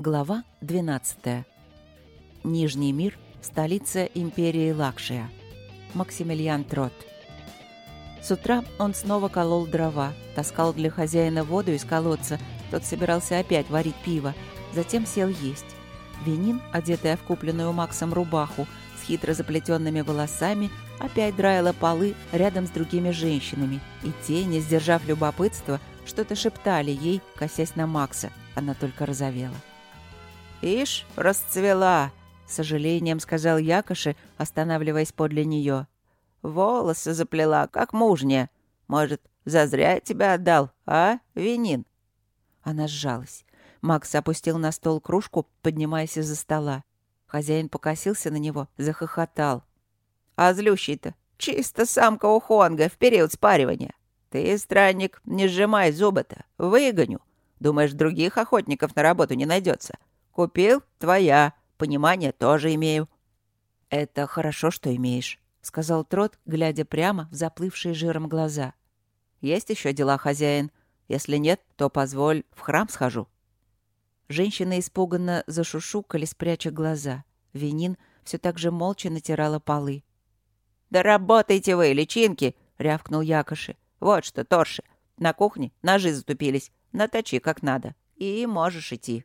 Глава 12. Нижний мир, столица империи Лакшия. Максимилиан Трот. С утра он снова колол дрова, таскал для хозяина воду из колодца, тот собирался опять варить пиво, затем сел есть. Венин, одетая в купленную Максом рубаху, с хитро заплетенными волосами, опять драила полы рядом с другими женщинами, и те, не сдержав любопытства, что-то шептали ей, косясь на Макса. Она только розовела. «Ишь, расцвела!» — с сожалением сказал Якоши, останавливаясь подле нее. «Волосы заплела, как мужняя. Может, зазря я тебя отдал, а, Венин?» Она сжалась. Макс опустил на стол кружку, поднимаясь из-за стола. Хозяин покосился на него, захохотал. «А злющий-то чисто самка ухонга в период спаривания. Ты, странник, не сжимай зубы-то, выгоню. Думаешь, других охотников на работу не найдется? Купил — твоя, понимание тоже имею». «Это хорошо, что имеешь», — сказал Трот, глядя прямо в заплывшие жиром глаза. «Есть еще дела, хозяин? Если нет, то позволь, в храм схожу». Женщины испуганно зашушукали, спряча глаза. Венин все так же молча натирала полы. «Да работайте вы, личинки!» — рявкнул Якоши. «Вот что, Торши, на кухне ножи затупились. Наточи как надо, и можешь идти».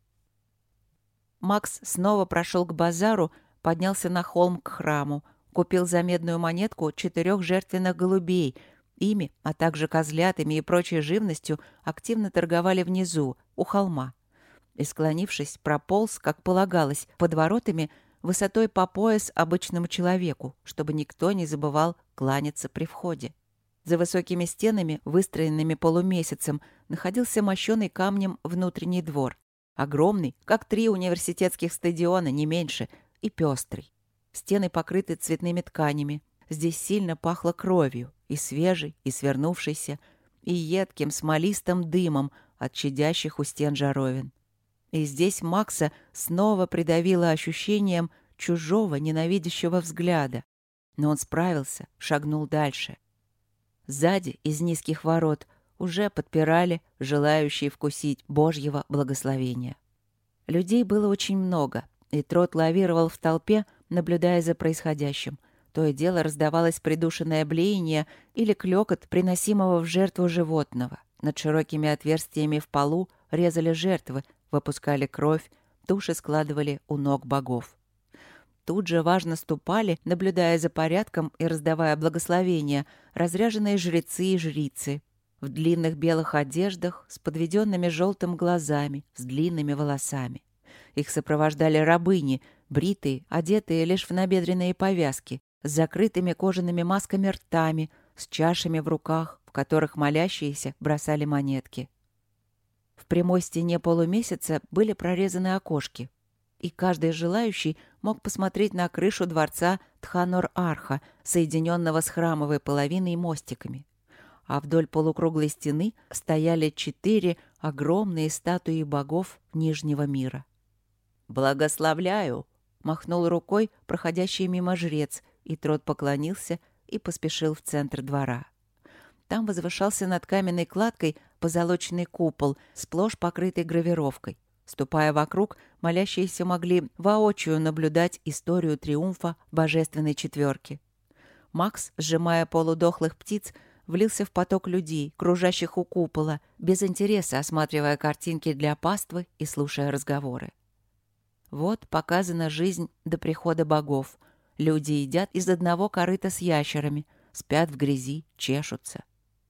Макс снова прошел к базару, поднялся на холм к храму, купил за медную монетку 4 жертвенных голубей. Ими, а также козлятами и прочей живностью активно торговали внизу, у холма. И, склонившись, прополз, как полагалось, под воротами высотой по пояс обычному человеку, чтобы никто не забывал кланяться при входе. За высокими стенами, выстроенными полумесяцем, находился мощеный камнем внутренний двор. Огромный, как 3 университетских стадиона, не меньше, и пестрый. Стены покрыты цветными тканями. Здесь сильно пахло кровью, и свежей, и свернувшейся, и едким смолистым дымом от чадящих у стен жаровин. И здесь Макса снова придавило ощущением чужого ненавидящего взгляда. Но он справился, шагнул дальше. Сзади, из низких ворот, уже подпирали желающие вкусить Божьего благословения. Людей было очень много, и Трот лавировал в толпе, наблюдая за происходящим. То и дело раздавалось придушенное блеяние или клёкот приносимого в жертву животного. Над широкими отверстиями в полу резали жертвы, выпускали кровь, души складывали у ног богов. Тут же важно ступали, наблюдая за порядком и раздавая благословения, разряженные жрецы и жрицы. В длинных белых одеждах, с подведенными желтым глазами, с длинными волосами. Их сопровождали рабыни, бритые, одетые лишь в набедренные повязки, с закрытыми кожаными масками ртами, с чашами в руках, в которых молящиеся бросали монетки. В прямой стене полумесяца были прорезаны окошки, и каждый желающий мог посмотреть на крышу дворца Тханор-Арха, соединенного с храмовой половиной мостиками. А вдоль полукруглой стены стояли 4 огромные статуи богов Нижнего мира. «Благословляю!» — махнул рукой проходящий мимо жрец, и Трот поклонился и поспешил в центр двора. Там возвышался над каменной кладкой позолоченный купол, сплошь покрытый гравировкой. Ступая вокруг, молящиеся могли воочию наблюдать историю триумфа Божественной Четверки. Макс, сжимая полудохлых птиц, влился в поток людей, кружащих у купола, без интереса осматривая картинки для паствы и слушая разговоры. Вот показана жизнь до прихода богов. Люди едят из одного корыта с ящерами, спят в грязи, чешутся.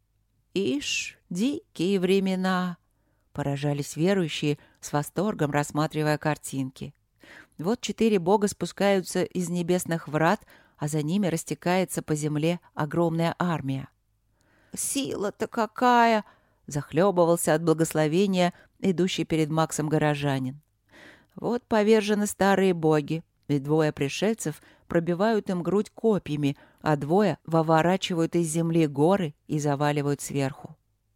«Ишь, дикие времена!» — поражались верующие, с восторгом рассматривая картинки. Вот 4 бога спускаются из небесных врат, а за ними растекается по земле огромная армия. «Сила-то какая!» — захлебывался от благословения идущий перед Максом горожанин. Вот повержены старые боги, и 2 пришельцев пробивают им грудь копьями, а 2 выворачивают из земли горы и заваливают сверху.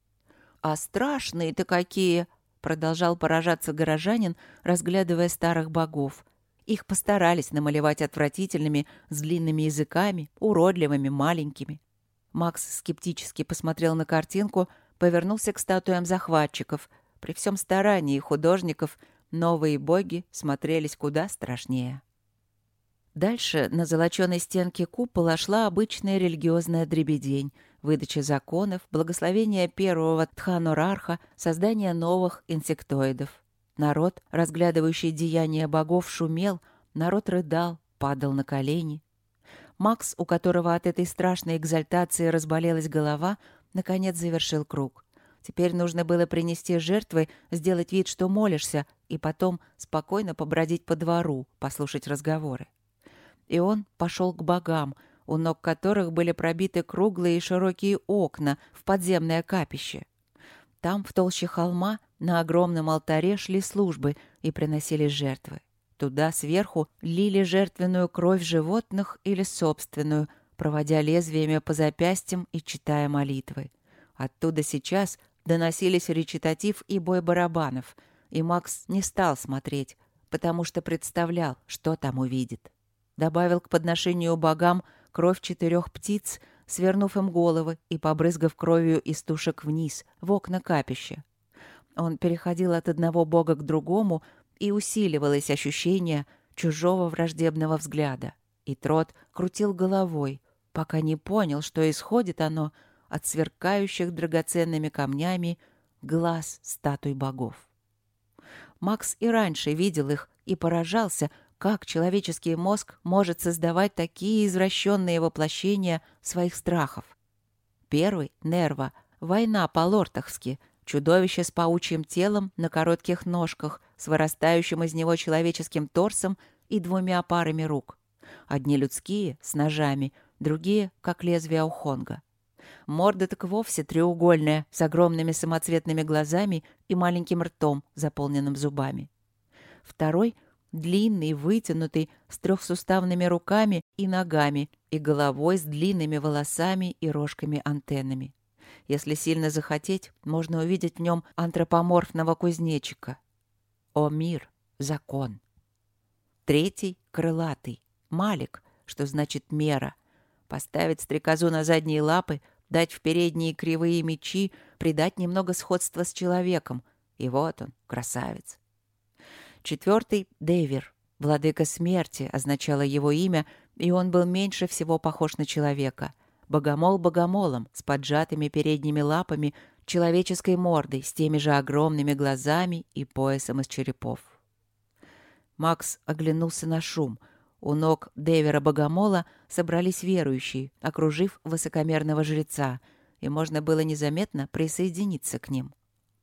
«А страшные-то какие!» — продолжал поражаться горожанин, разглядывая старых богов. Их постарались намалевать отвратительными, с длинными языками, уродливыми, маленькими. Макс скептически посмотрел на картинку, повернулся к статуям захватчиков. При всем старании художников новые боги смотрелись куда страшнее. Дальше на золоченой стенке купола шла обычная религиозная дребедень, выдача законов, благословение первого Тханорарха, создание новых инсектоидов. Народ, разглядывающий деяния богов, шумел, народ рыдал, падал на колени. Макс, у которого от этой страшной экзальтации разболелась голова, наконец завершил круг. Теперь нужно было принести жертвы, сделать вид, что молишься, и потом спокойно побродить по двору, послушать разговоры. И он пошел к богам, у ног которых были пробиты круглые и широкие окна в подземное капище. Там, в толще холма, на огромном алтаре шли службы и приносили жертвы. Туда сверху лили жертвенную кровь животных или собственную, проводя лезвиями по запястьям и читая молитвы. Оттуда сейчас доносились речитатив и бой барабанов, и Макс не стал смотреть, потому что представлял, что там увидит. Добавил к подношению богам кровь 4 птиц, свернув им головы и побрызгав кровью из тушек вниз, в окна капища. Он переходил от одного бога к другому, и усиливалось ощущение чужого враждебного взгляда. И Трот крутил головой, пока не понял, что исходит оно от сверкающих драгоценными камнями глаз статуй богов. Макс и раньше видел их и поражался, как человеческий мозг может создавать такие извращенные воплощения своих страхов. Первый — Нерва, война по-лортахски, чудовище с паучьим телом на коротких ножках, с вырастающим из него человеческим торсом и 2 парами рук. Одни людские, с ножами, другие, как лезвие ухонга. Морда так вовсе треугольная, с огромными самоцветными глазами и маленьким ртом, заполненным зубами. Второй — длинный, вытянутый, с 3суставными руками и ногами и головой с длинными волосами и рожками-антеннами. Если сильно захотеть, можно увидеть в нем антропоморфного кузнечика. О мир! Закон! Третий — крылатый, Малик, что значит мера. Поставить стрекозу на задние лапы, дать в передние кривые мечи, придать немного сходства с человеком. И вот он, красавец. Четвертый — Девир, владыка смерти, означало его имя, и он был меньше всего похож на человека. Богомол богомолом, с поджатыми передними лапами, человеческой мордой, с теми же огромными глазами и поясом из черепов. Макс оглянулся на шум. У ног Девира-богомола собрались верующие, окружив высокомерного жреца, и можно было незаметно присоединиться к ним.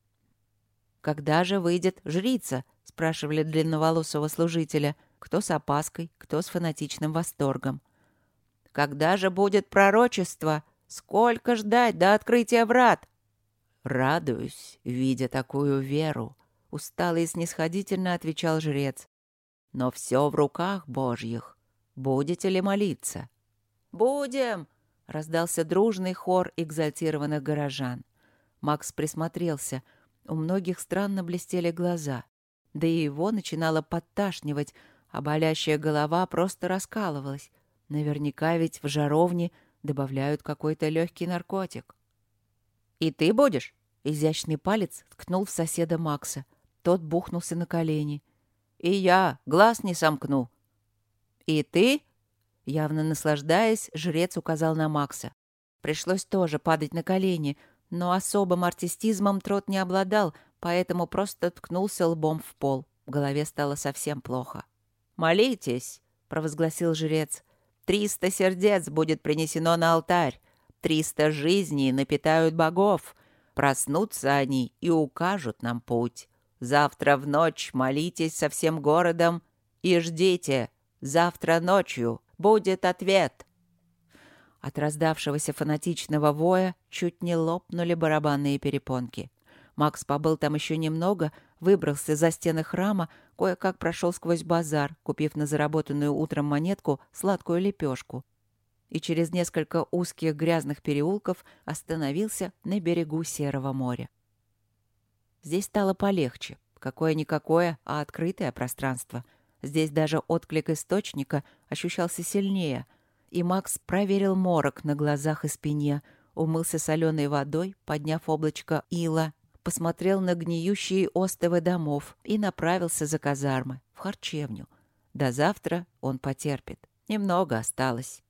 «Когда же выйдет жрица?» — спрашивали длинноволосого служителя, кто с опаской, кто с фанатичным восторгом. «Когда же будет пророчество? Сколько ждать до открытия врат?» «Радуюсь, видя такую веру», — устало и снисходительно отвечал жрец. «Но все в руках Божьих. Будете ли молиться?» «Будем!» — раздался дружный хор экзальтированных горожан. Макс присмотрелся. У многих странно блестели глаза. Да и его начинало подташнивать, а болящая голова просто раскалывалась. Наверняка ведь в жаровне добавляют какой-то легкий наркотик. «И ты будешь?» — изящный палец ткнул в соседа Макса. Тот бухнулся на колени. «И я глаз не сомкну». «И ты?» — явно наслаждаясь, жрец указал на Макса. Пришлось тоже падать на колени, но особым артистизмом Трот не обладал, поэтому просто ткнулся лбом в пол. В голове стало совсем плохо. «Молитесь!» — провозгласил жрец. 300 сердец будет принесено на алтарь. 300 жизней напитают богов. Проснутся они и укажут нам путь. Завтра в ночь молитесь со всем городом и ждите. Завтра ночью будет ответ». От раздавшегося фанатичного воя чуть не лопнули барабанные перепонки. Макс побыл там еще немного, выбрался за стены храма, кое-как прошел сквозь базар, купив на заработанную утром монетку сладкую лепешку. И через несколько узких грязных переулков остановился на берегу Серого моря. Здесь стало полегче. Какое-никакое, а открытое пространство. Здесь даже отклик источника ощущался сильнее. И Макс проверил морок на глазах и спине, умылся соленой водой, подняв облачко ила, посмотрел на гниющие остовы домов и направился за казармы, в харчевню. До завтра он потерпит. Немного осталось.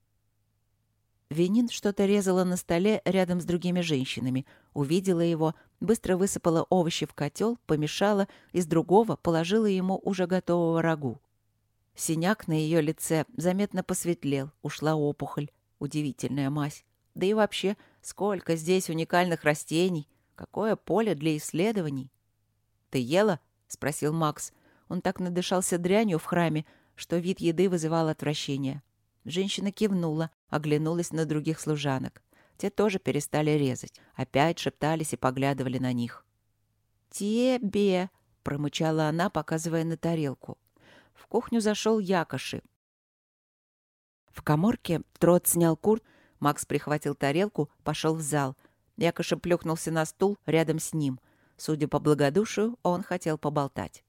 Венин что-то резала на столе рядом с другими женщинами. Увидела его, быстро высыпала овощи в котел, помешала, из другого положила ему уже готового рагу. Синяк на ее лице заметно посветлел, ушла опухоль. Удивительная мазь. Да и вообще, сколько здесь уникальных растений. Какое поле для исследований. «Ты ела?» — спросил Макс. Он так надышался дрянью в храме, что вид еды вызывал отвращение. Женщина кивнула, оглянулась на других служанок. Те тоже перестали резать. Опять шептались и поглядывали на них. «Тебе!» — промычала она, показывая на тарелку. В кухню зашел Якоши. В каморке Трот снял куртку, Макс прихватил тарелку, пошел в зал. Якоши плюхнулся на стул рядом с ним. Судя по благодушию, он хотел поболтать.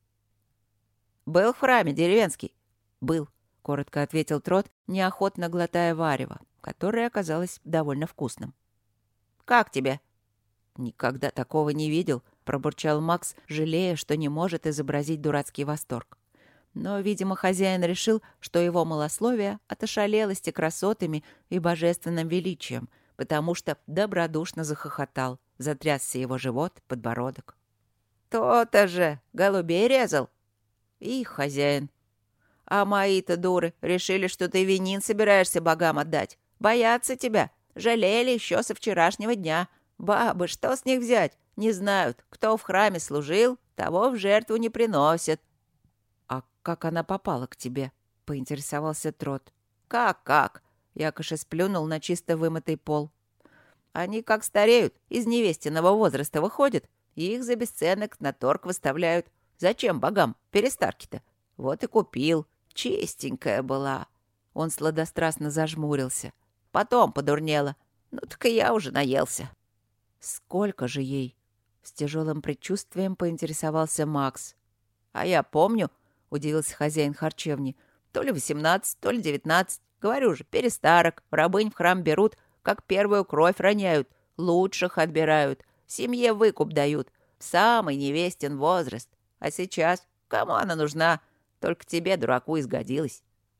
«Был в храме деревенский?» «Был», — коротко ответил Трот, неохотно глотая варево, которое оказалось довольно вкусным. «Как тебе?» «Никогда такого не видел», — пробурчал Макс, жалея, что не может изобразить дурацкий восторг. Но, видимо, хозяин решил, что его малословие от ошалелости красотами и божественным величием, потому что добродушно захохотал, затрясся его живот, подбородок. «То-то же! Голубей резал?» «И хозяин». «А мои-то дуры решили, что ты винин собираешься богам отдать. Боятся тебя. Жалели еще со вчерашнего дня. Бабы, что с них взять? Не знают. Кто в храме служил, того в жертву не приносят». «А как она попала к тебе?» — поинтересовался Трот. «Как?» — Якоша сплюнул на чисто вымытый пол. «Они как стареют, из невестиного возраста выходят, и их за бесценок на торг выставляют. Зачем богам перестарки-то? Вот и купил. Чистенькая была». Он сладострастно зажмурился. «Потом подурнела. Ну так и я уже наелся». «Сколько же ей?» — с тяжелым предчувствием поинтересовался Макс. «А я помню», — удивился хозяин харчевни, «то ли 18, то ли 19. Говорю же, перестарок. Рабынь в храм берут, как первую кровь роняют. Лучших отбирают. Семье выкуп дают. В самый невестин возраст. А сейчас кому она нужна? Только тебе, дураку, изгодилась».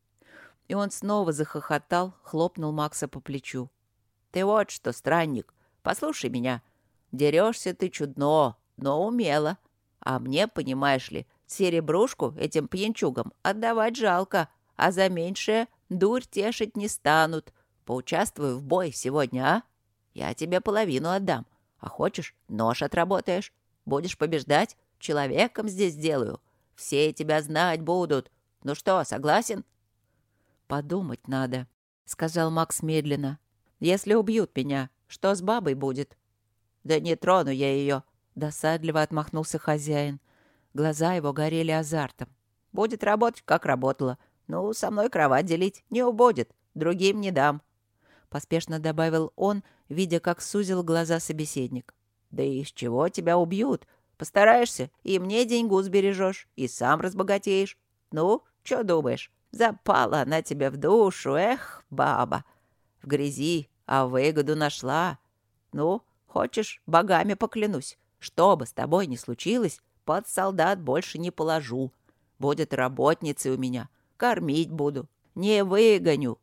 И он снова захохотал, хлопнул Макса по плечу. «Ты вот что, странник, послушай меня. Дерешься ты чудно, но умело. А мне, понимаешь ли, серебрушку этим пьянчугам отдавать жалко, а за меньшее дурь тешить не станут. Поучаствую в бой сегодня, а? Я тебе половину отдам. А хочешь, нож отработаешь. Будешь побеждать, человеком здесь сделаю. Все тебя знать будут. Ну что, согласен?» «Подумать надо», — сказал Макс медленно. «Если убьют меня, что с бабой будет?» «Да не трону я ее», — досадливо отмахнулся хозяин. Глаза его горели азартом. «Будет работать, как работала. Ну, со мной кровать делить не убудет. Другим не дам», — поспешно добавил он, видя, как сузил глаза собеседник. «Да и из чего тебя убьют? Постараешься, и мне деньгу сбережешь, и сам разбогатеешь. Ну, что думаешь? Запала она тебе в душу, эх, баба. В грязи, а выгоду нашла. Ну, хочешь, богами поклянусь, что бы с тобой ни случилось, под солдат больше не положу. Будет работницей у меня, кормить буду, не выгоню».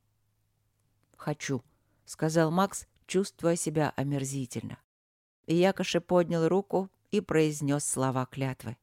«Хочу», — сказал Макс, чувствуя себя омерзительно. И Якоши поднял руку и произнес слова клятвы.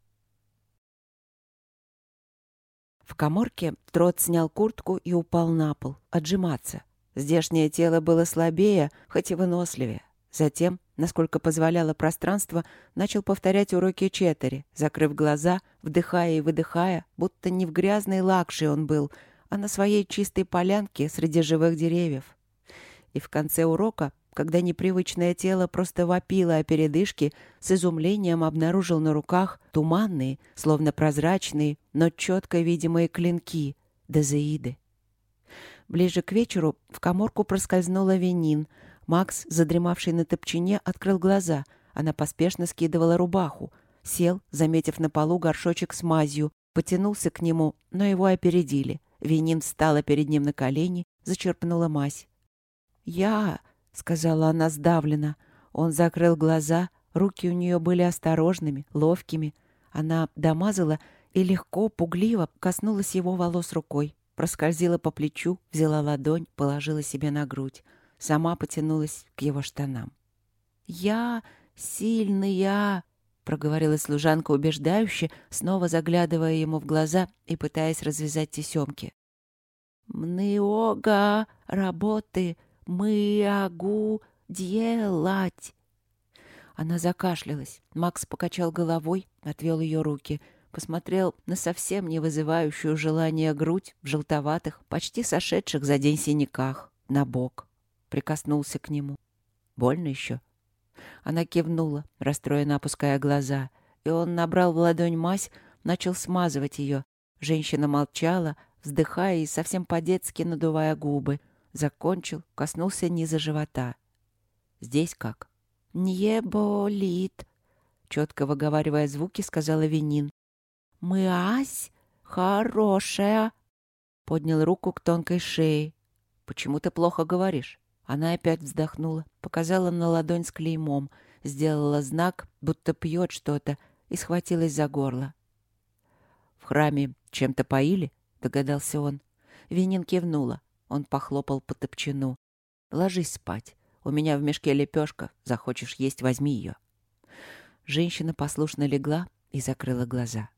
В каморке Трот снял куртку и упал на пол, отжиматься. Здешнее тело было слабее, хоть и выносливее. Затем, насколько позволяло пространство, начал повторять уроки Четери, закрыв глаза, вдыхая и выдыхая, будто не в грязной лакше он был, а на своей чистой полянке среди живых деревьев. И в конце урока, когда непривычное тело просто вопило о передышке, с изумлением обнаружил на руках туманные, словно прозрачные, но четко видимые клинки — дезеиды. Ближе к вечеру в каморку проскользнула Венин. Макс, задремавший на топчине, открыл глаза. Она поспешно скидывала рубаху. Сел, заметив на полу горшочек с мазью, потянулся к нему, но его опередили. Венин встала перед ним на колени, зачерпнула мазь. «Я...» — сказала она сдавленно. Он закрыл глаза, Руки у нее были осторожными, ловкими. Она домазала и легко, пугливо коснулась его волос рукой. Проскользила по плечу, взяла ладонь, положила себе на грудь. Сама потянулась к его штанам. «Я сильная!» — проговорила служанка убеждающе, снова заглядывая ему в глаза и пытаясь развязать тесемки. «Много работы могу делать!» Она закашлялась. Макс покачал головой, отвел ее руки, посмотрел на совсем не вызывающую желание грудь в желтоватых, почти сошедших за день синяках, на бок. Прикоснулся к нему. «Больно еще?» Она кивнула, расстроенно опуская глаза, и он набрал в ладонь мазь, начал смазывать ее. Женщина молчала, вздыхая и совсем по-детски надувая губы. Закончил, коснулся низа живота. «Здесь как?» «Не болит», — четко выговаривая звуки, сказала Венин. «Мазь хорошая», — поднял руку к тонкой шее. «Почему ты плохо говоришь?» Она опять вздохнула, показала на ладонь с клеймом, сделала знак, будто пьет что-то, и схватилась за горло. «В храме чем-то поили?» — догадался он. Венин кивнула. Он похлопал по топчану. «Ложись спать. У меня в мешке лепешка. Захочешь есть — возьми ее». Женщина послушно легла и закрыла глаза.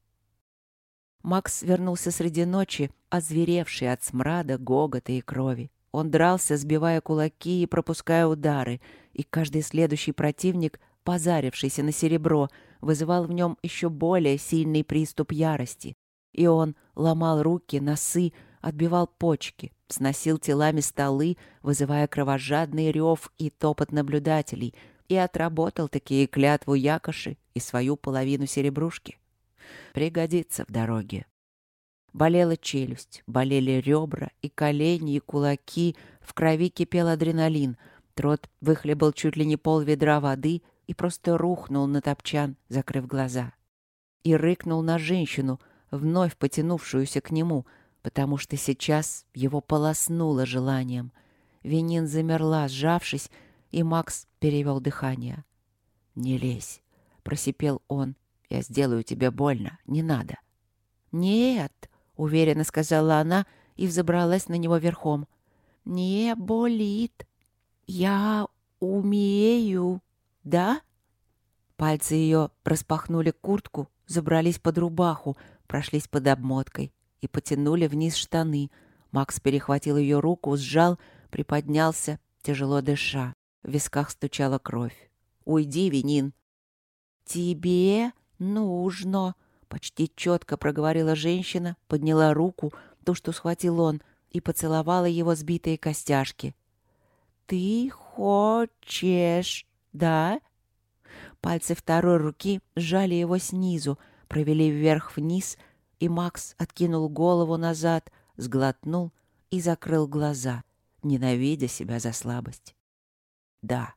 Макс вернулся среди ночи, озверевший от смрада, гогота и крови. Он дрался, сбивая кулаки и пропуская удары, и каждый следующий противник, позарившийся на серебро, вызывал в нем еще более сильный приступ ярости. И он ломал руки, носы, отбивал почки, сносил телами столы, вызывая кровожадный рев и топот наблюдателей, и отработал такие клятву якоши и свою половину серебрушки. Пригодится в дороге. Болела челюсть, болели ребра и колени, и кулаки, в крови кипел адреналин. Трот выхлебал чуть ли не пол-ведра воды и просто рухнул на топчан, закрыв глаза. И рыкнул на женщину, вновь потянувшуюся к нему, потому что сейчас его полоснуло желанием. Венин замерла, сжавшись, и Макс перевел дыхание. «Не лезь», — просипел он, — «я сделаю тебе больно, не надо». «Нет», — уверенно сказала она и взобралась на него верхом. «Не болит. Я умею, да?» Пальцы ее распахнули куртку, забрались под рубаху, прошлись под обмоткой и потянули вниз штаны. Макс перехватил ее руку, сжал, приподнялся, тяжело дыша. В висках стучала кровь. «Уйди, Венин!» «Тебе нужно!» — почти четко проговорила женщина, подняла руку, ту, что схватил он, и поцеловала его сбитые костяшки. «Ты хочешь, да?» Пальцы второй руки сжали его снизу, провели вверх-вниз, и Макс откинул голову назад, сглотнул и закрыл глаза, ненавидя себя за слабость. «Да».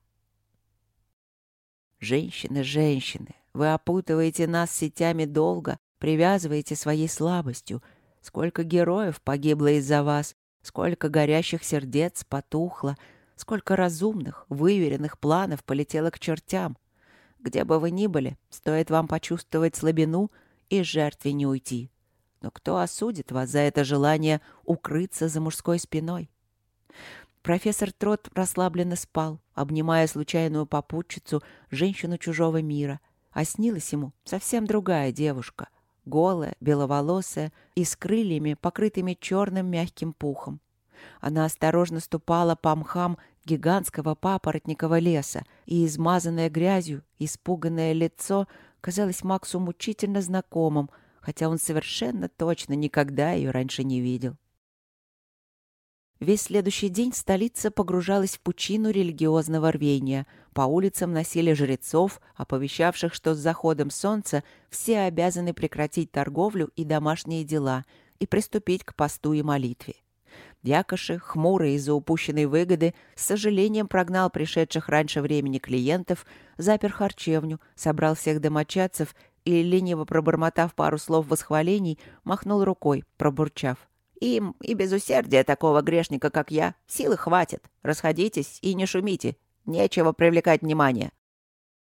«Женщины, женщины, вы опутываете нас сетями долга, привязываете своей слабостью. Сколько героев погибло из-за вас, сколько горящих сердец потухло, сколько разумных, выверенных планов полетело к чертям. Где бы вы ни были, стоит вам почувствовать слабину и жертве не уйти. Но кто осудит вас за это желание укрыться за мужской спиной?» Профессор Трот расслабленно спал, обнимая случайную попутчицу, женщину чужого мира. А снилась ему совсем другая девушка, голая, беловолосая и с крыльями, покрытыми черным мягким пухом. Она осторожно ступала по мхам гигантского папоротникового леса, и измазанное грязью, испуганное лицо казалось Максу мучительно знакомым, хотя он совершенно точно никогда ее раньше не видел. Весь следующий день столица погружалась в пучину религиозного рвения. По улицам носили жрецов, оповещавших, что с заходом солнца все обязаны прекратить торговлю и домашние дела и приступить к посту и молитве. Якоши, хмурый из-за упущенной выгоды, с сожалением прогнал пришедших раньше времени клиентов, запер харчевню, собрал всех домочадцев и, лениво пробормотав пару слов восхвалений, махнул рукой, пробурчав: «Им и без усердия такого грешника, как я, силы хватит. Расходитесь и не шумите. Нечего привлекать внимание».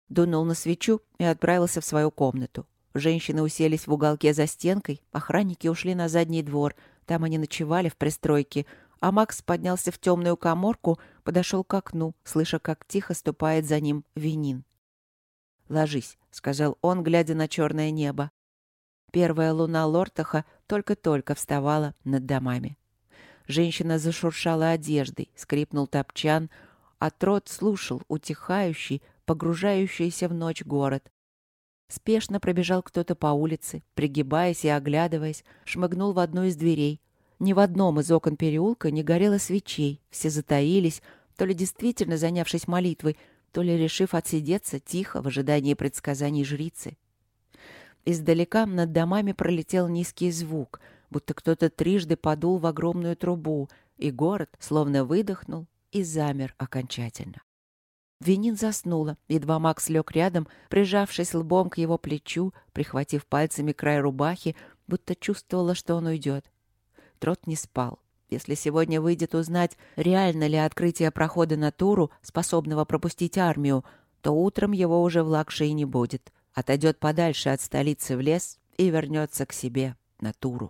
Дунул на свечу и отправился в свою комнату. Женщины уселись в уголке за стенкой, охранники ушли на задний двор, там они ночевали в пристройке, а Макс поднялся в темную каморку, подошел к окну, слыша, как тихо ступает за ним Винин. «Ложись», — сказал он, глядя на черное небо. Первая луна Лортаха только-только вставала над домами. Женщина зашуршала одеждой, скрипнул топчан, а Трот слушал утихающий, погружающийся в ночь город. Спешно пробежал кто-то по улице, пригибаясь и оглядываясь, шмыгнул в одну из дверей. Ни в одном из окон переулка не горело свечей, все затаились, то ли действительно занявшись молитвой, то ли решив отсидеться тихо в ожидании предсказаний жрицы. Издалека над домами пролетел низкий звук, будто кто-то трижды подул в огромную трубу, и город словно выдохнул и замер окончательно. Винин заснула, едва Макс лег рядом, прижавшись лбом к его плечу, прихватив пальцами край рубахи, будто чувствовала, что он уйдет. Трот не спал. Если сегодня выйдет узнать, реально ли открытие прохода на Туру, способного пропустить армию, то утром его уже в Лакшии не будет. Отойдет подальше от столицы в лес и вернется к себе на Туру.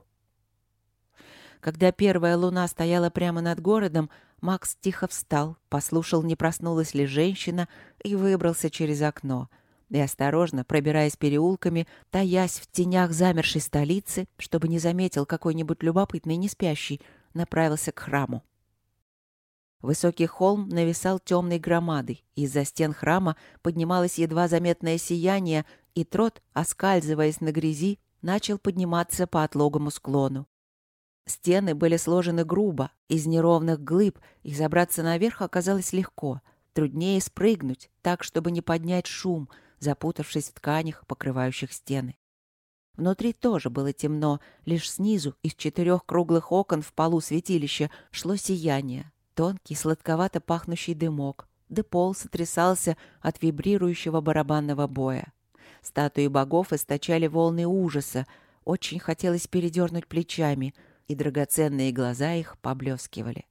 Когда первая луна стояла прямо над городом, Макс тихо встал, послушал, не проснулась ли женщина, и выбрался через окно. И осторожно, пробираясь переулками, таясь в тенях замершей столицы, чтобы не заметил какой-нибудь любопытный неспящий, направился к храму. Высокий холм нависал темной громадой, и из-за стен храма поднималось едва заметное сияние, и Трот, оскальзываясь на грязи, начал подниматься по отлогому склону. Стены были сложены грубо, из неровных глыб, и забраться наверх оказалось легко. Труднее спрыгнуть, так, чтобы не поднять шум, запутавшись в тканях, покрывающих стены. Внутри тоже было темно, лишь снизу, из 4 круглых окон в полу святилища, шло сияние, тонкий, сладковато пахнущий дымок, да пол сотрясался от вибрирующего барабанного боя. Статуи богов источали волны ужаса, очень хотелось передернуть плечами, и драгоценные глаза их поблескивали.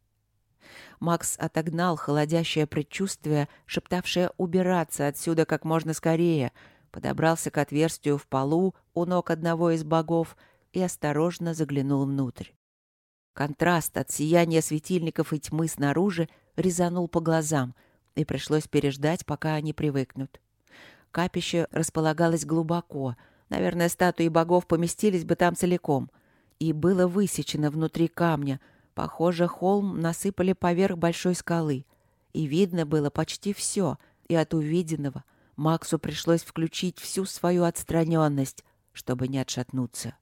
Макс отогнал холодящее предчувствие, шептавшее убираться отсюда как можно скорее, подобрался к отверстию в полу у ног одного из богов и осторожно заглянул внутрь. Контраст от сияния светильников и тьмы снаружи резанул по глазам, и пришлось переждать, пока они привыкнут. Капище располагалось глубоко, наверное, статуи богов поместились бы там целиком, и было высечено внутри камня. Похоже, холм насыпали поверх большой скалы, и видно было почти все, и от увиденного Максу пришлось включить всю свою отстраненность, чтобы не отшатнуться.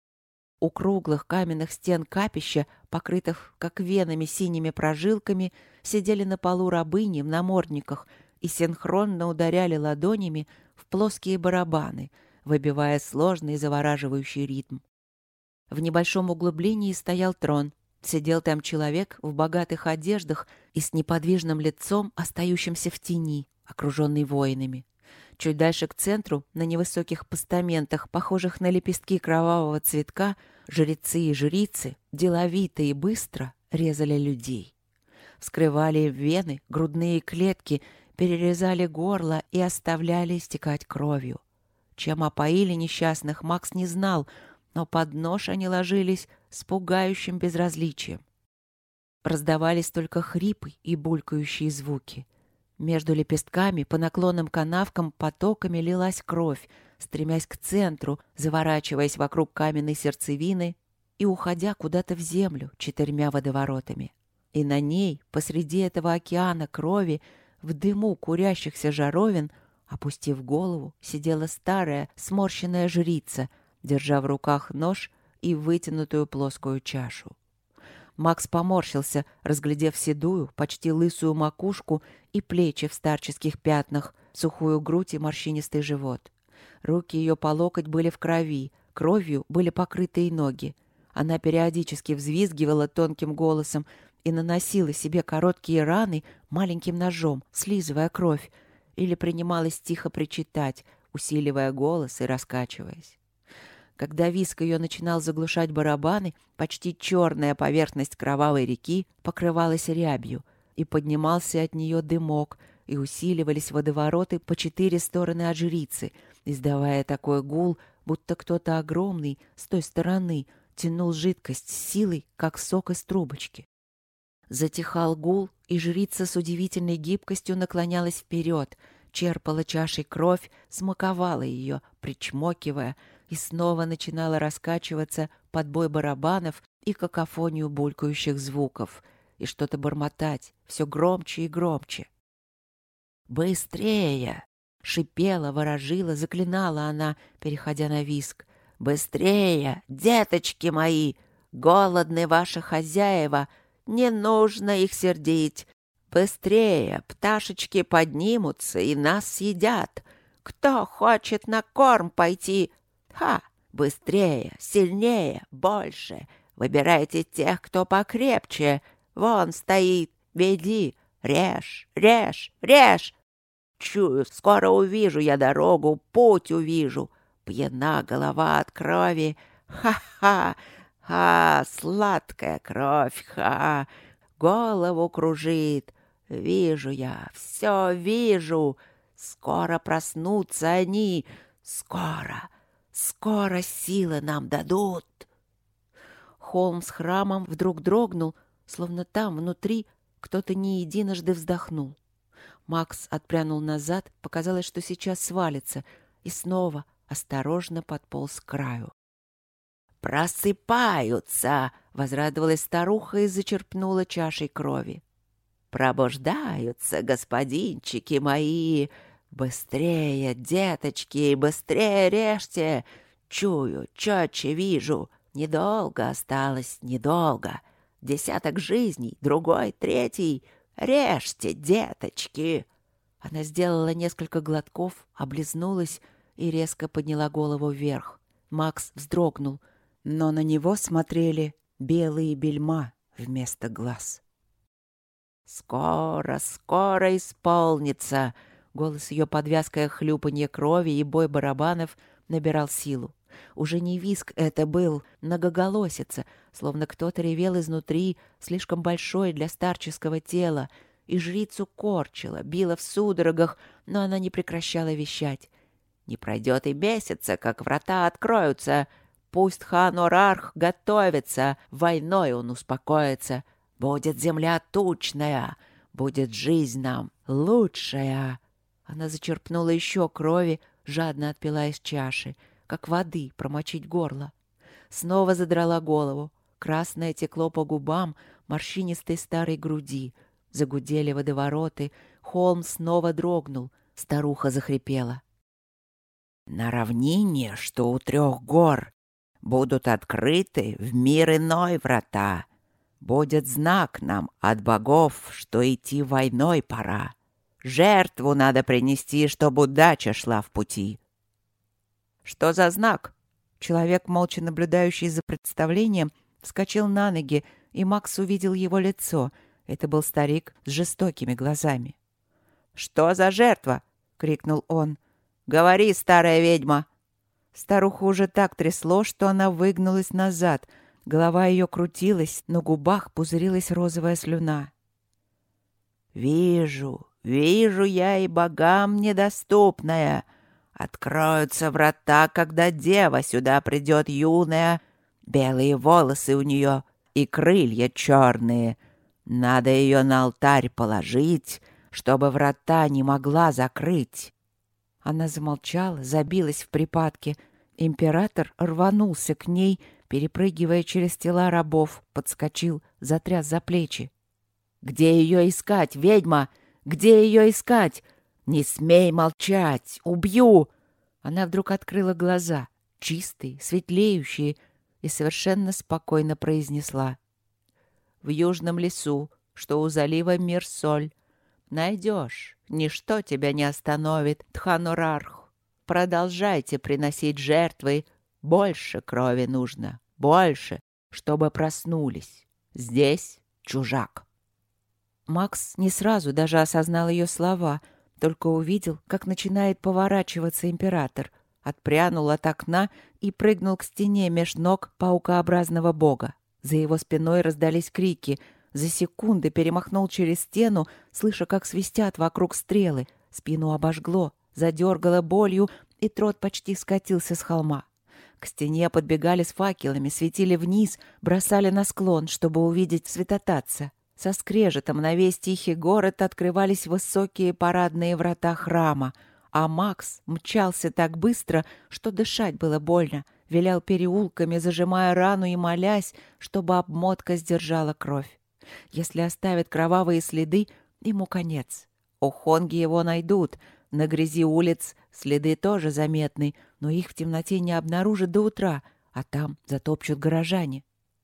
У круглых каменных стен капища, покрытых как венами синими прожилками, сидели на полу рабыни в намордниках и синхронно ударяли ладонями в плоские барабаны, выбивая сложный и завораживающий ритм. В небольшом углублении стоял трон. Сидел там человек в богатых одеждах и с неподвижным лицом, остающимся в тени, окруженный воинами. Чуть дальше к центру, на невысоких постаментах, похожих на лепестки кровавого цветка, жрецы и жрицы деловито и быстро резали людей. Вскрывали вены, грудные клетки, перерезали горло и оставляли истекать кровью. Чем опоили несчастных, Макс не знал, но под нож они ложились с пугающим безразличием. Раздавались только хрипы и булькающие звуки. Между лепестками по наклонным канавкам потоками лилась кровь, стремясь к центру, заворачиваясь вокруг каменной сердцевины и уходя куда-то в землю 4 водоворотами. И на ней, посреди этого океана крови, в дыму курящихся жаровин, опустив голову, сидела старая сморщенная жрица, держа в руках нож и вытянутую плоскую чашу. Макс поморщился, разглядев седую, почти лысую макушку и плечи в старческих пятнах, сухую грудь и морщинистый живот. Руки ее по локоть были в крови, кровью были покрыты и ноги. Она периодически взвизгивала тонким голосом и наносила себе короткие раны маленьким ножом, слизывая кровь, или принималась тихо причитать, усиливая голос и раскачиваясь. Когда визг ее начинал заглушать барабаны, почти черная поверхность кровавой реки покрывалась рябью, и поднимался от нее дымок, и усиливались водовороты по 4 стороны от жрицы, издавая такой гул, будто кто-то огромный с той стороны тянул жидкость с силой, как сок из трубочки. Затихал гул, и жрица с удивительной гибкостью наклонялась вперед, черпала чашей кровь, смаковала ее, причмокивая, и снова начинала раскачиваться под бой барабанов и какофонию булькающих звуков, и что-то бормотать все громче и громче. «Быстрее!» — шипела, ворожила, заклинала она, переходя на визг. «Быстрее, деточки мои! Голодны ваши хозяева! Не нужно их сердить! Быстрее, пташечки поднимутся и нас съедят! Кто хочет на корм пойти? Ха! Быстрее, сильнее, больше! Выбирайте тех, кто покрепче! Вон стоит, веди! Режь, режь, режь! Чую, скоро увижу я дорогу, путь увижу! Пьяна голова от крови! Ха-ха! Ха! Сладкая кровь! Ха! Голову кружит! Вижу я, все вижу! Скоро проснутся они! Скоро! Скоро силы нам дадут!» Холм с храмом вдруг дрогнул, словно там, внутри, кто-то не единожды вздохнул. Макс отпрянул назад, показалось, что сейчас свалится, и снова осторожно подполз к краю. «Просыпаются!» — возрадовалась старуха и зачерпнула чашей крови. «Пробуждаются, господинчики мои! Быстрее, деточки, быстрее режьте! Чую, четче вижу! Недолго осталось, недолго! Десяток жизней, другой, третий! Режьте, деточки!» Она сделала несколько глотков, облизнулась и резко подняла голову вверх. Макс вздрогнул, но на него смотрели белые бельма вместо глаз. «Скоро, скоро исполнится!» Голос ее под вязкое хлюпанье крови и бой барабанов набирал силу. Уже не визг это был, многоголосица, словно кто-то ревел изнутри, слишком большой для старческого тела, и жрицу корчила, била в судорогах, но она не прекращала вещать. «Не пройдет и месяца, как врата откроются. Пусть хан Орарх готовится, войной он успокоится. Будет земля тучная, будет жизнь нам лучшая». Она зачерпнула еще крови, жадно отпила из чаши, как воды промочить горло. Снова задрала голову. Красное текло по губам, морщинистой старой груди. Загудели водовороты. Холм снова дрогнул. Старуха захрипела. «На равнине, что у 3 гор, будут открыты в мир иной врата. Будет знак нам от богов, что идти войной пора. Жертву надо принести, чтобы удача шла в пути». «Что за знак?» Человек, молча наблюдающий за представлением, вскочил на ноги, и Макс увидел его лицо. Это был старик с жестокими глазами. «Что за жертва?» — крикнул он. «Говори, старая ведьма!» Старуху уже так трясло, что она выгнулась назад. Голова ее крутилась, на губах пузырилась розовая слюна. «Вижу, вижу я и богам недоступная. Откроются врата, когда дева сюда придет юная. Белые волосы у нее и крылья черные. Надо ее на алтарь положить, чтобы врата не могла закрыть». Она замолчала, забилась в припадке. Император рванулся к ней, перепрыгивая через тела рабов, подскочил, затряс за плечи. «Где ее искать, ведьма? Где ее искать? Не смей молчать! Убью!» Она вдруг открыла глаза, чистые, светлеющие, и совершенно спокойно произнесла. «В южном лесу, что у залива Мирсоль. Найдешь, ничто тебя не остановит, Тхан-Орарх. Продолжайте приносить жертвы. Больше крови нужно, больше, чтобы проснулись. Здесь чужак». Макс не сразу даже осознал ее слова, только увидел, как начинает поворачиваться император, отпрянул от окна и прыгнул к стене меж ног паукообразного бога. За его спиной раздались крики. За секунды перемахнул через стену, слыша, как свистят вокруг стрелы. Спину обожгло, задергало болью, и Трот почти скатился с холма. К стене подбегали с факелами, светили вниз, бросали на склон, чтобы увидеть святотатца. Со скрежетом на весь тихий город открывались высокие парадные врата храма, а Макс мчался так быстро, что дышать было больно, вилял переулками, зажимая рану и молясь, чтобы обмотка сдержала кровь. Если оставит кровавые следы, ему конец. Охонги его найдут. На грязи улиц следы тоже заметны, но их в темноте не обнаружат до утра, а там затопчут горожане.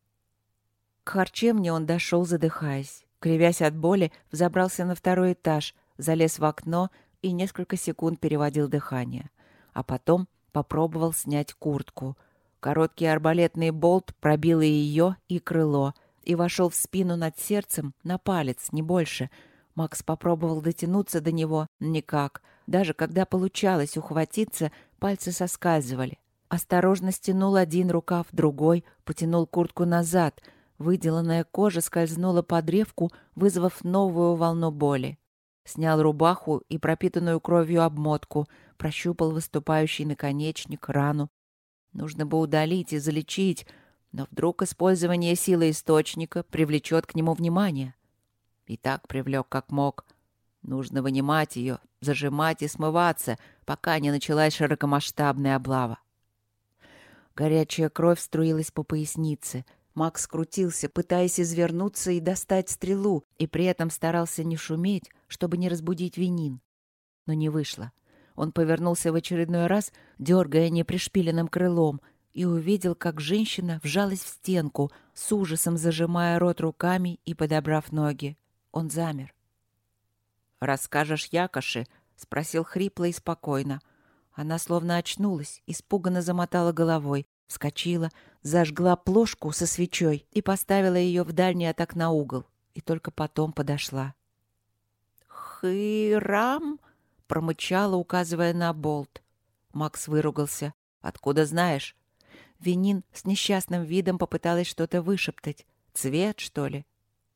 К харчевне он дошел, задыхаясь. Кривясь от боли, взобрался на второй этаж, залез в окно и несколько секунд переводил дыхание. А потом попробовал снять куртку. Короткий арбалетный болт пробил и ее, и крыло, и вошел в спину над сердцем на палец, не больше. Макс попробовал дотянуться до него — никак. Даже когда получалось ухватиться, пальцы соскальзывали. Осторожно стянул один рукав, другой, потянул куртку назад. Выделанная кожа скользнула под древку, вызвав новую волну боли. Снял рубаху и пропитанную кровью обмотку, прощупал выступающий наконечник, рану. Нужно бы удалить и залечить, но вдруг использование силы источника привлечет к нему внимание. И так привлек, как мог. Нужно вынимать ее, зажимать и смываться, пока не началась широкомасштабная облава. Горячая кровь струилась по пояснице. Макс крутился, пытаясь извернуться и достать стрелу, и при этом старался не шуметь, чтобы не разбудить Венин. Но не вышло. Он повернулся в очередной раз, дергая непришпиленным крылом, и увидел, как женщина вжалась в стенку, с ужасом зажимая рот руками и подобрав ноги. Он замер. «Расскажешь Якоши?» — спросил хрипло и спокойно. Она словно очнулась, испуганно замотала головой, вскочила, зажгла плошку со свечой и поставила ее в дальний от окна угол. И только потом подошла. «Хырам?» — промычала, указывая на болт. Макс выругался. «Откуда знаешь?» Венин с несчастным видом попыталась что-то вышептать. «Цвет, что ли?»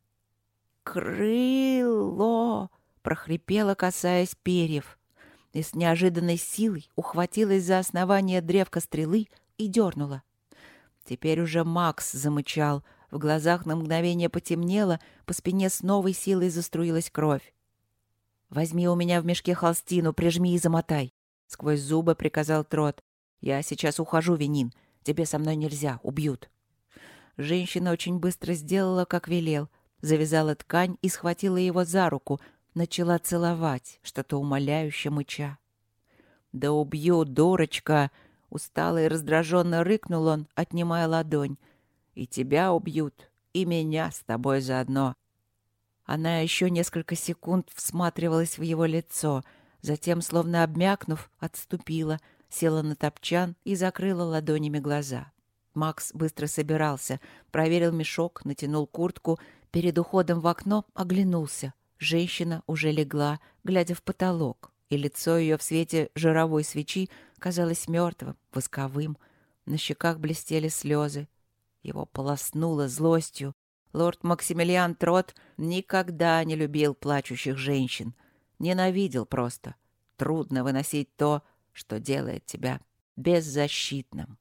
«Крыло!» — прохрипела, касаясь перьев. И с неожиданной силой ухватилась за основание древка стрелы и дернула. Теперь уже Макс замычал. В глазах на мгновение потемнело, по спине с новой силой заструилась кровь. «Возьми у меня в мешке холстину, прижми и замотай», — сквозь зубы приказал Трот. «Я сейчас ухожу, Венин. Тебе со мной нельзя, убьют». Женщина очень быстро сделала, как велел. Завязала ткань и схватила его за руку, начала целовать, что-то умоляюще мыча. «Да убью, дурочка!» — устало и раздраженно рыкнул он, отнимая ладонь. «И тебя убьют, и меня с тобой заодно». Она еще несколько секунд всматривалась в его лицо, затем, словно обмякнув, отступила, села на топчан и закрыла ладонями глаза. Макс быстро собирался, проверил мешок, натянул куртку, перед уходом в окно оглянулся. Женщина уже легла, глядя в потолок, и лицо ее в свете жировой свечи казалось мертвым, восковым. На щеках блестели слезы. Его полоснуло злостью. Лорд Максимилиан Трот никогда не любил плачущих женщин. Ненавидел просто. Трудно выносить то, что делает тебя беззащитным.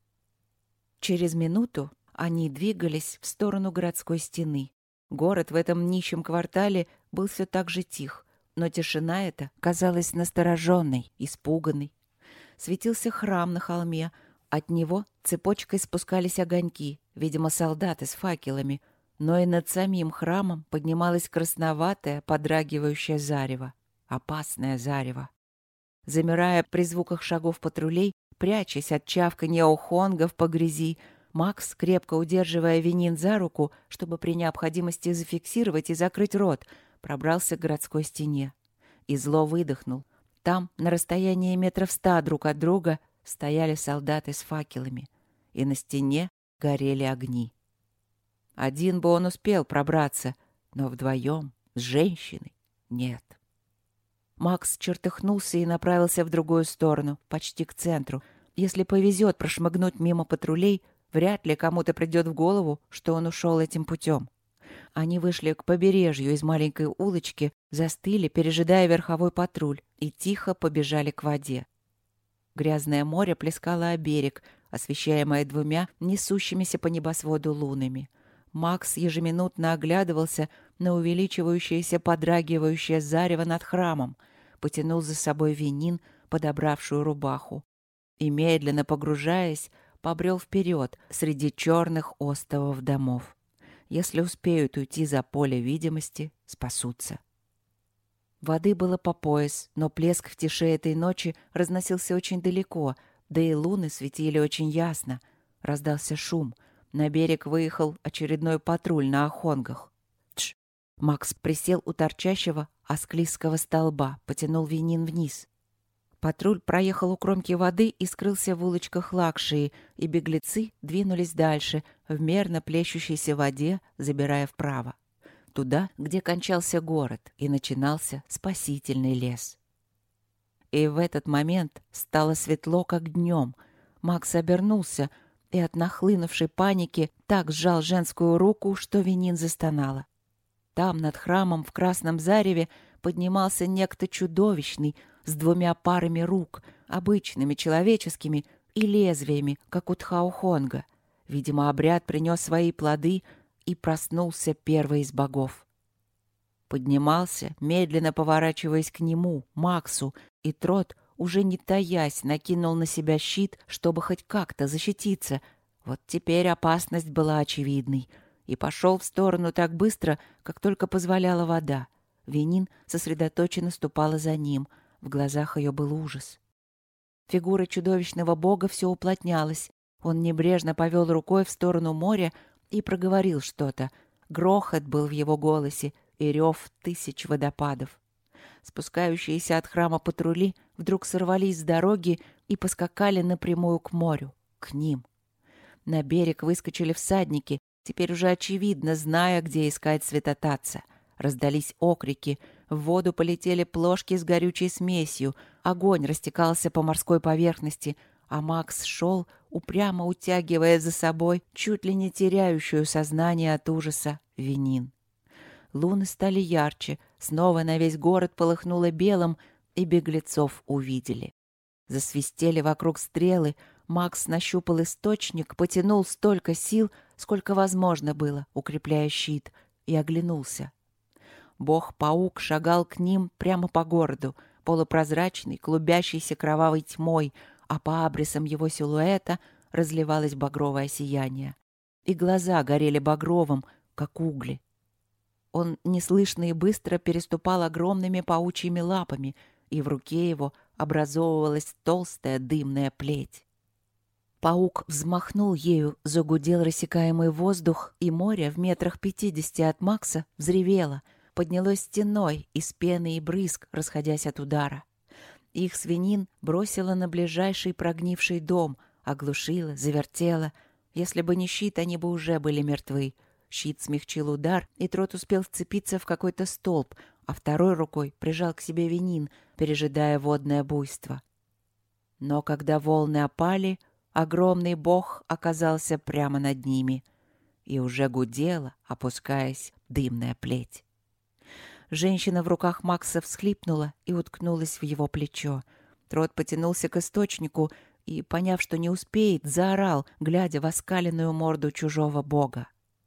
Через минуту они двигались в сторону городской стены. Город в этом нищем квартале был все так же тих, но тишина эта казалась настороженной, испуганной. Светился храм на холме, от него цепочкой спускались огоньки, видимо, солдаты с факелами, но и над самим храмом поднималось красноватое, подрагивающее зарево. Опасное зарево. Замирая при звуках шагов патрулей, прячась от чавканья охонгов по грязи, Макс, крепко удерживая Венин за руку, чтобы при необходимости зафиксировать и закрыть рот, пробрался к городской стене. И зло выдохнул. Там, на расстоянии 100 метров друг от друга, стояли солдаты с факелами. И на стене горели огни. Один бы он успел пробраться, но вдвоем, с женщиной, нет. Макс чертыхнулся и направился в другую сторону, почти к центру. Если повезет прошмыгнуть мимо патрулей, вряд ли кому-то придет в голову, что он ушел этим путем. Они вышли к побережью из маленькой улочки, застыли, пережидая верховой патруль, и тихо побежали к воде. Грязное море плескало о берег, освещаемое двумя несущимися по небосводу лунами. Макс ежеминутно оглядывался на увеличивающееся подрагивающее зарево над храмом, потянул за собой Венин, подобравшую рубаху, и, медленно погружаясь, побрел вперед среди черных остовов домов. Если успеют уйти за поле видимости, спасутся. Воды было по пояс, но плеск в тиши этой ночи разносился очень далеко, да и луны светили очень ясно. Раздался шум. На берег выехал очередной патруль на охонгах. Тш! Макс присел у торчащего асклизского столба, потянул Венин вниз. Патруль проехал у кромки воды и скрылся в улочках Лакшии, и беглецы двинулись дальше, в мерно плещущейся воде, забирая вправо. Туда, где кончался город и начинался спасительный лес. И в этот момент стало светло, как днем. Макс обернулся и от нахлынувшей паники так сжал женскую руку, что Венин застонала. Там, над храмом в красном зареве, поднимался некто чудовищный, с двумя парами рук, обычными, человеческими, и лезвиями, как у Тхаухонга. Видимо, обряд принес свои плоды, и проснулся первый из богов. Поднимался, медленно поворачиваясь к нему, Максу, и Трот, уже не таясь, накинул на себя щит, чтобы хоть как-то защититься. Вот теперь опасность была очевидной, и пошел в сторону так быстро, как только позволяла вода. Венин сосредоточенно ступала за ним, в глазах ее был ужас. Фигура чудовищного бога все уплотнялась. Он небрежно повел рукой в сторону моря и проговорил что-то. Грохот был в его голосе и рев тысяч водопадов. Спускающиеся от храма патрули вдруг сорвались с дороги и поскакали напрямую к морю, к ним. На берег выскочили всадники, теперь уже очевидно, зная, где искать святотатца. Раздались окрики, в воду полетели плошки с горючей смесью, огонь растекался по морской поверхности, а Макс шел, упрямо утягивая за собой чуть ли не теряющую сознание от ужаса Венин. Луны стали ярче, снова на весь город полыхнуло белым, и беглецов увидели. Засвистели вокруг стрелы, Макс нащупал источник, потянул столько сил, сколько возможно было, укрепляя щит, и оглянулся. Бог-паук шагал к ним прямо по городу, полупрозрачный, клубящийся кровавой тьмой, а по абрисам его силуэта разливалось багровое сияние. И глаза горели багровым, как угли. Он неслышно и быстро переступал огромными паучьими лапами, и в руке его образовывалась толстая дымная плеть. Паук взмахнул ею, загудел рассекаемый воздух, и море в метрах 50 от Макса взревело, поднялось стеной из пены и брызг, расходясь от удара. Их свинин бросила на ближайший прогнивший дом, оглушила, завертела. Если бы не щит, они бы уже были мертвы. Щит смягчил удар, и Трот успел вцепиться в какой-то столб, а второй рукой прижал к себе Венин, пережидая водное буйство. Но когда волны опали, огромный бог оказался прямо над ними, и уже гудела, опускаясь, дымная плеть. Женщина в руках Макса всхлипнула и уткнулась в его плечо. Трот потянулся к источнику и, поняв, что не успеет, заорал, глядя в оскаленную морду чужого бога.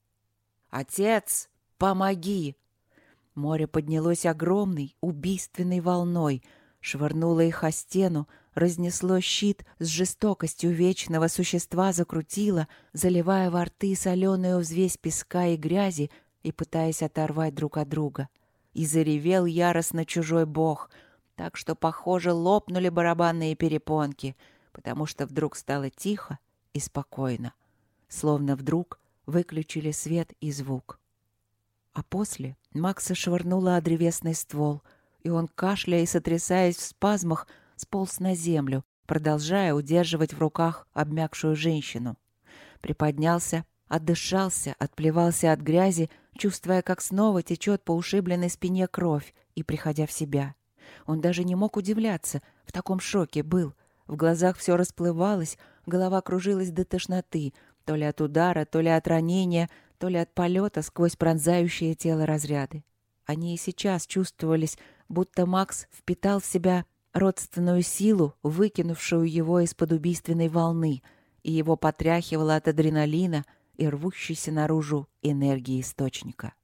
«Отец, помоги!» Море поднялось огромной, убийственной волной, швырнуло их о стену, разнесло щит с жестокостью вечного существа, закрутило, заливая во рты соленую взвесь песка и грязи и пытаясь оторвать друг от друга. И заревел яростно чужой бог, так что, похоже, лопнули барабанные перепонки, потому что вдруг стало тихо и спокойно, словно вдруг выключили свет и звук. А после Макса швырнуло о древесный ствол, и он, кашляя и сотрясаясь в спазмах, сполз на землю, продолжая удерживать в руках обмякшую женщину. Приподнялся, отдышался, отплевался от грязи, чувствуя, как снова течет по ушибленной спине кровь, и приходя в себя. Он даже не мог удивляться, в таком шоке был. В глазах все расплывалось, голова кружилась до тошноты, то ли от удара, то ли от ранения, то ли от полета сквозь пронзающее тело разряды. Они и сейчас чувствовались, будто Макс впитал в себя родственную силу, выкинувшую его из-под убийственной волны, и его потряхивало от адреналина и рвущейся наружу энергии источника.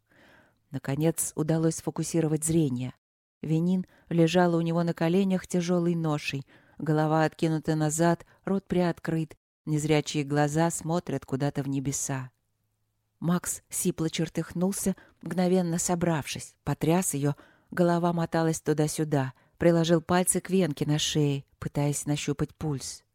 Наконец удалось сфокусировать зрение. Венин лежала у него на коленях тяжелой ношей, голова откинута назад, рот приоткрыт, незрячие глаза смотрят куда-то в небеса. Макс сипло чертыхнулся, мгновенно собравшись, потряс ее, голова моталась туда-сюда, приложил пальцы к венке на шее, пытаясь нащупать пульс.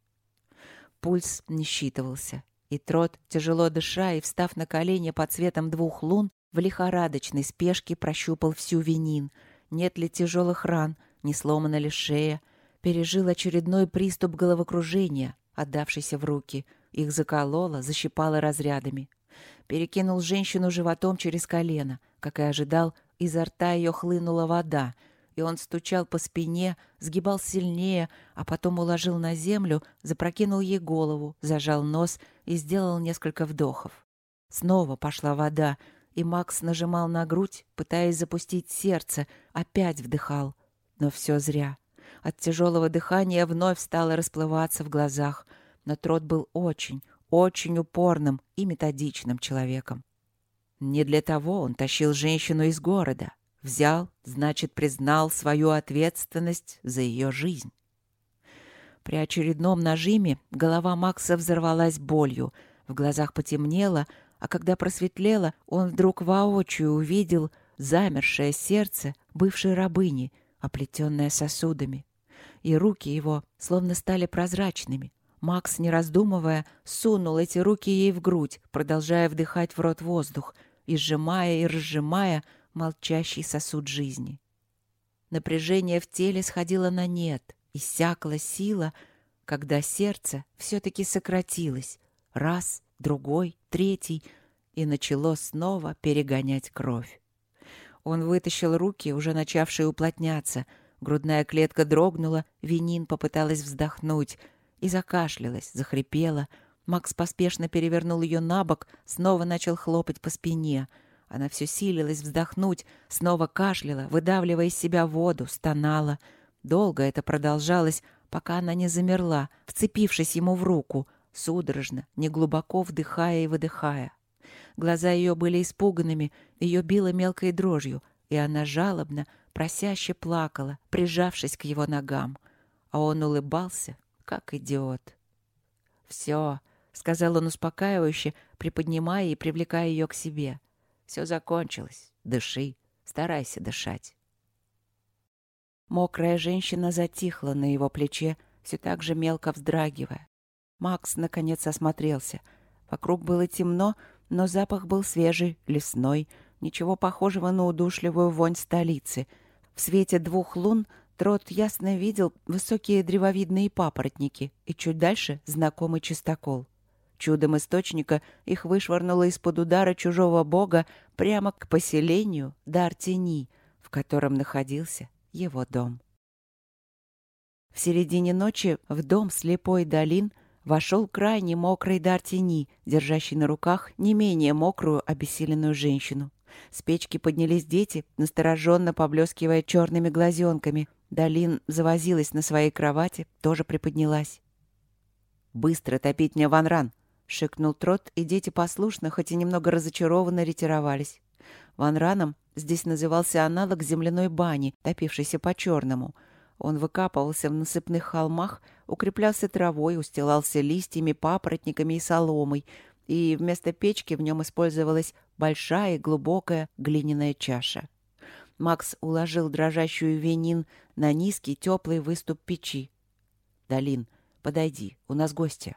Пульс не считывался, и Трот, тяжело дыша и встав на колени под светом 2 лун, в лихорадочной спешке прощупал всю Венин. Нет ли тяжелых ран, не сломана ли шея. Пережил очередной приступ головокружения, отдавшийся в руки. Их закололо, защипало разрядами. Перекинул женщину животом через колено. Как и ожидал, изо рта ее хлынула вода, и он стучал по спине, сгибал сильнее, а потом уложил на землю, запрокинул ей голову, зажал нос и сделал несколько вдохов. Снова пошла вода, и Макс нажимал на грудь, пытаясь запустить сердце, опять вдыхал. Но все зря. От тяжелого дыхания вновь стало расплываться в глазах, но Трот был очень, очень упорным и методичным человеком. Не для того он тащил женщину из города. Взял, значит, признал свою ответственность за ее жизнь. При очередном нажиме голова Макса взорвалась болью, в глазах потемнело, а когда просветлело, он вдруг воочию увидел замершее сердце бывшей рабыни, оплетенное сосудами. И руки его словно стали прозрачными. Макс, не раздумывая, сунул эти руки ей в грудь, продолжая вдыхать в рот воздух и сжимая и разжимая молчащий сосуд жизни. Напряжение в теле сходило на нет, иссякла сила, когда сердце все-таки сократилось. Раз, другой, третий, и начало снова перегонять кровь. Он вытащил руки, уже начавшие уплотняться. Грудная клетка дрогнула, Венин попыталась вздохнуть и закашлялась, захрипела. Макс поспешно перевернул ее на бок, снова начал хлопать по спине. Она все силилась вздохнуть, снова кашляла, выдавливая из себя воду, стонала. Долго это продолжалось, пока она не замерла, вцепившись ему в руку, судорожно, неглубоко вдыхая и выдыхая. Глаза ее были испуганными, ее било мелкой дрожью, и она жалобно, просяще плакала, прижавшись к его ногам. А он улыбался, как идиот. «Все», — сказал он успокаивающе, приподнимая и привлекая ее к себе. «Все закончилось. Дыши, старайся дышать». Мокрая женщина затихла на его плече, все так же мелко вздрагивая. Макс, наконец, осмотрелся. Вокруг было темно, но запах был свежий, лесной, ничего похожего на удушливую вонь столицы. В свете 2 лун Трот ясно видел высокие древовидные папоротники и чуть дальше знакомый чистокол. Чудом источника их вышвырнуло из-под удара чужого бога прямо к поселению Дар-Тени, в котором находился его дом. В середине ночи в дом слепой Далин вошел крайне мокрый Дар-Тени, держащий на руках не менее мокрую обессиленную женщину. С печки поднялись дети, настороженно поблескивая черными глазенками. Далин завозилась на своей кровати, тоже приподнялась. «Быстро топить мне ванран!» — шикнул Трот, и дети послушно, хоть и немного разочарованно, ретировались. Ванраном здесь назывался аналог земляной бани, топившейся по-черному. Он выкапывался в насыпных холмах, укреплялся травой, устилался листьями, папоротниками и соломой, и вместо печки в нем использовалась большая и глубокая глиняная чаша. Макс уложил дрожащую Венин на низкий теплый выступ печи. «Далин, подойди, у нас гостья».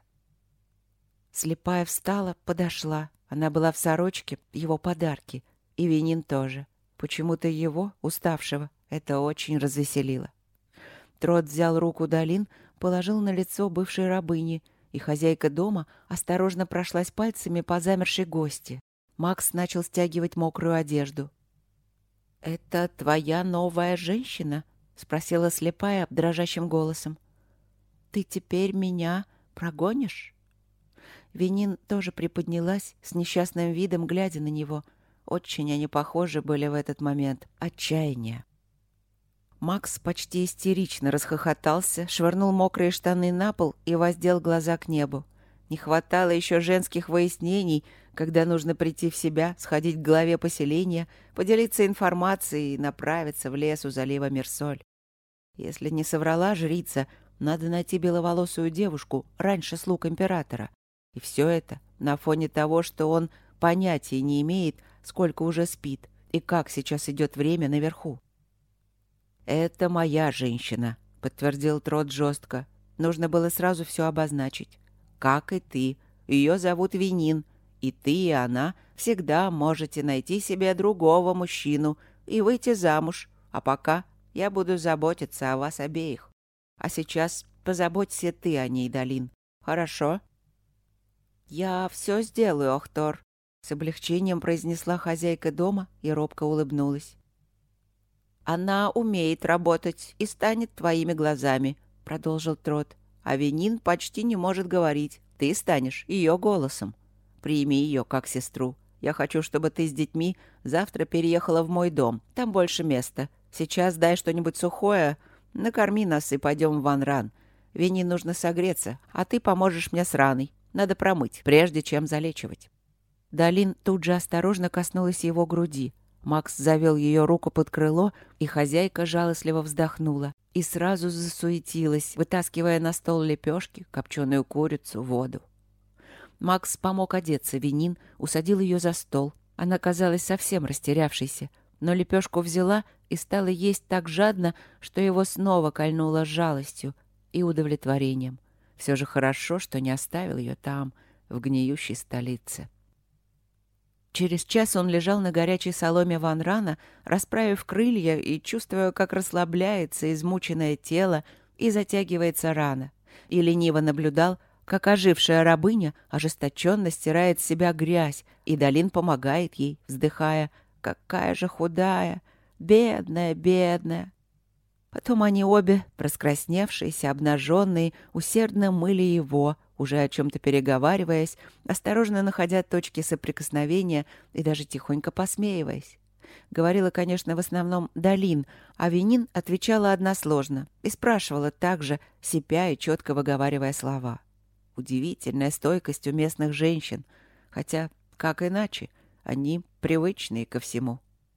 Слепая встала, подошла. Она была в сорочке, его подарки. И Венин тоже. Почему-то его, уставшего, это очень развеселило. Трот взял руку Далин, положил на лицо бывшей рабыни, и хозяйка дома осторожно прошлась пальцами по замершей гости. Макс начал стягивать мокрую одежду. «Это твоя новая женщина?» — спросила слепая дрожащим голосом. «Ты теперь меня прогонишь?» Венин тоже приподнялась с несчастным видом, глядя на него. Очень они похожи были в этот момент. Отчаяние. Макс почти истерично расхохотался, швырнул мокрые штаны на пол и воздел глаза к небу. Не хватало еще женских выяснений, когда нужно прийти в себя, сходить к главе поселения, поделиться информацией и направиться в лес у залива Мерсоль. Если не соврала жрица, надо найти беловолосую девушку раньше слуг императора. И все это на фоне того, что он понятия не имеет, сколько уже спит и как сейчас идет время наверху. «Это моя женщина», — подтвердил Трот жестко. Нужно было сразу все обозначить. «Как и ты. Ее зовут Венин. И ты, и она всегда можете найти себе другого мужчину и выйти замуж. А пока я буду заботиться о вас обеих. А сейчас позаботься ты о ней, Далин. Хорошо?» «Я все сделаю, Охтор», — с облегчением произнесла хозяйка дома и робко улыбнулась. «Она умеет работать и станет твоими глазами», — продолжил Трот. «А Венин почти не может говорить. Ты станешь ее голосом. Прими ее как сестру. Я хочу, чтобы ты с детьми завтра переехала в мой дом. Там больше места. Сейчас дай что-нибудь сухое, накорми нас и пойдем в Ванран. Венин нужно согреться, а ты поможешь мне с раной. Надо промыть, прежде чем залечивать». Далин тут же осторожно коснулась его груди. Макс завел ее руку под крыло, и хозяйка жалостливо вздохнула и сразу засуетилась, вытаскивая на стол лепешки, копченую курицу, воду. Макс помог одеться Венин, усадил ее за стол. Она казалась совсем растерявшейся, но лепешку взяла и стала есть так жадно, что его снова кольнуло жалостью и удовлетворением. Все же хорошо, что не оставил ее там, в гниющей столице. Через час он лежал на горячей соломе Ванрана, расправив крылья и чувствуя, как расслабляется измученное тело и затягивается рана, и лениво наблюдал, как ожившая рабыня ожесточенно стирает с себя грязь, и Далин помогает ей, вздыхая: «Какая же худая! Бедная, бедная!» Потом они обе, раскрасневшиеся, обнаженные, усердно мыли его, уже о чем-то переговариваясь, осторожно находя точки соприкосновения и даже тихонько посмеиваясь. Говорила, конечно, в основном Далин, а Венин отвечала односложно и спрашивала также, сипя и четко выговаривая слова. Удивительная стойкость у местных женщин, хотя, как иначе, они привычные ко всему.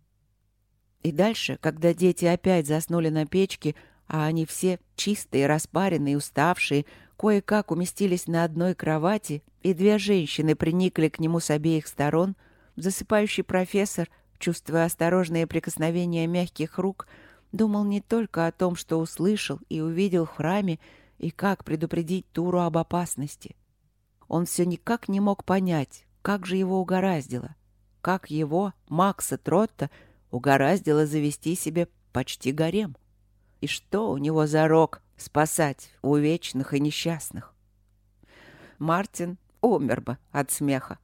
И дальше, когда дети опять заснули на печке, а они все чистые, распаренные, уставшие, кое-как уместились на одной кровати, и две женщины приникли к нему с обеих сторон, засыпающий профессор, чувствуя осторожные прикосновения мягких рук, думал не только о том, что услышал и увидел в храме, и как предупредить Туру об опасности. Он все никак не мог понять, как же его угораздило, как его, Макса Тротта, угораздило завести себе почти гарем. И что у него за рок спасать увечных и несчастных? Мартин умер бы от смеха.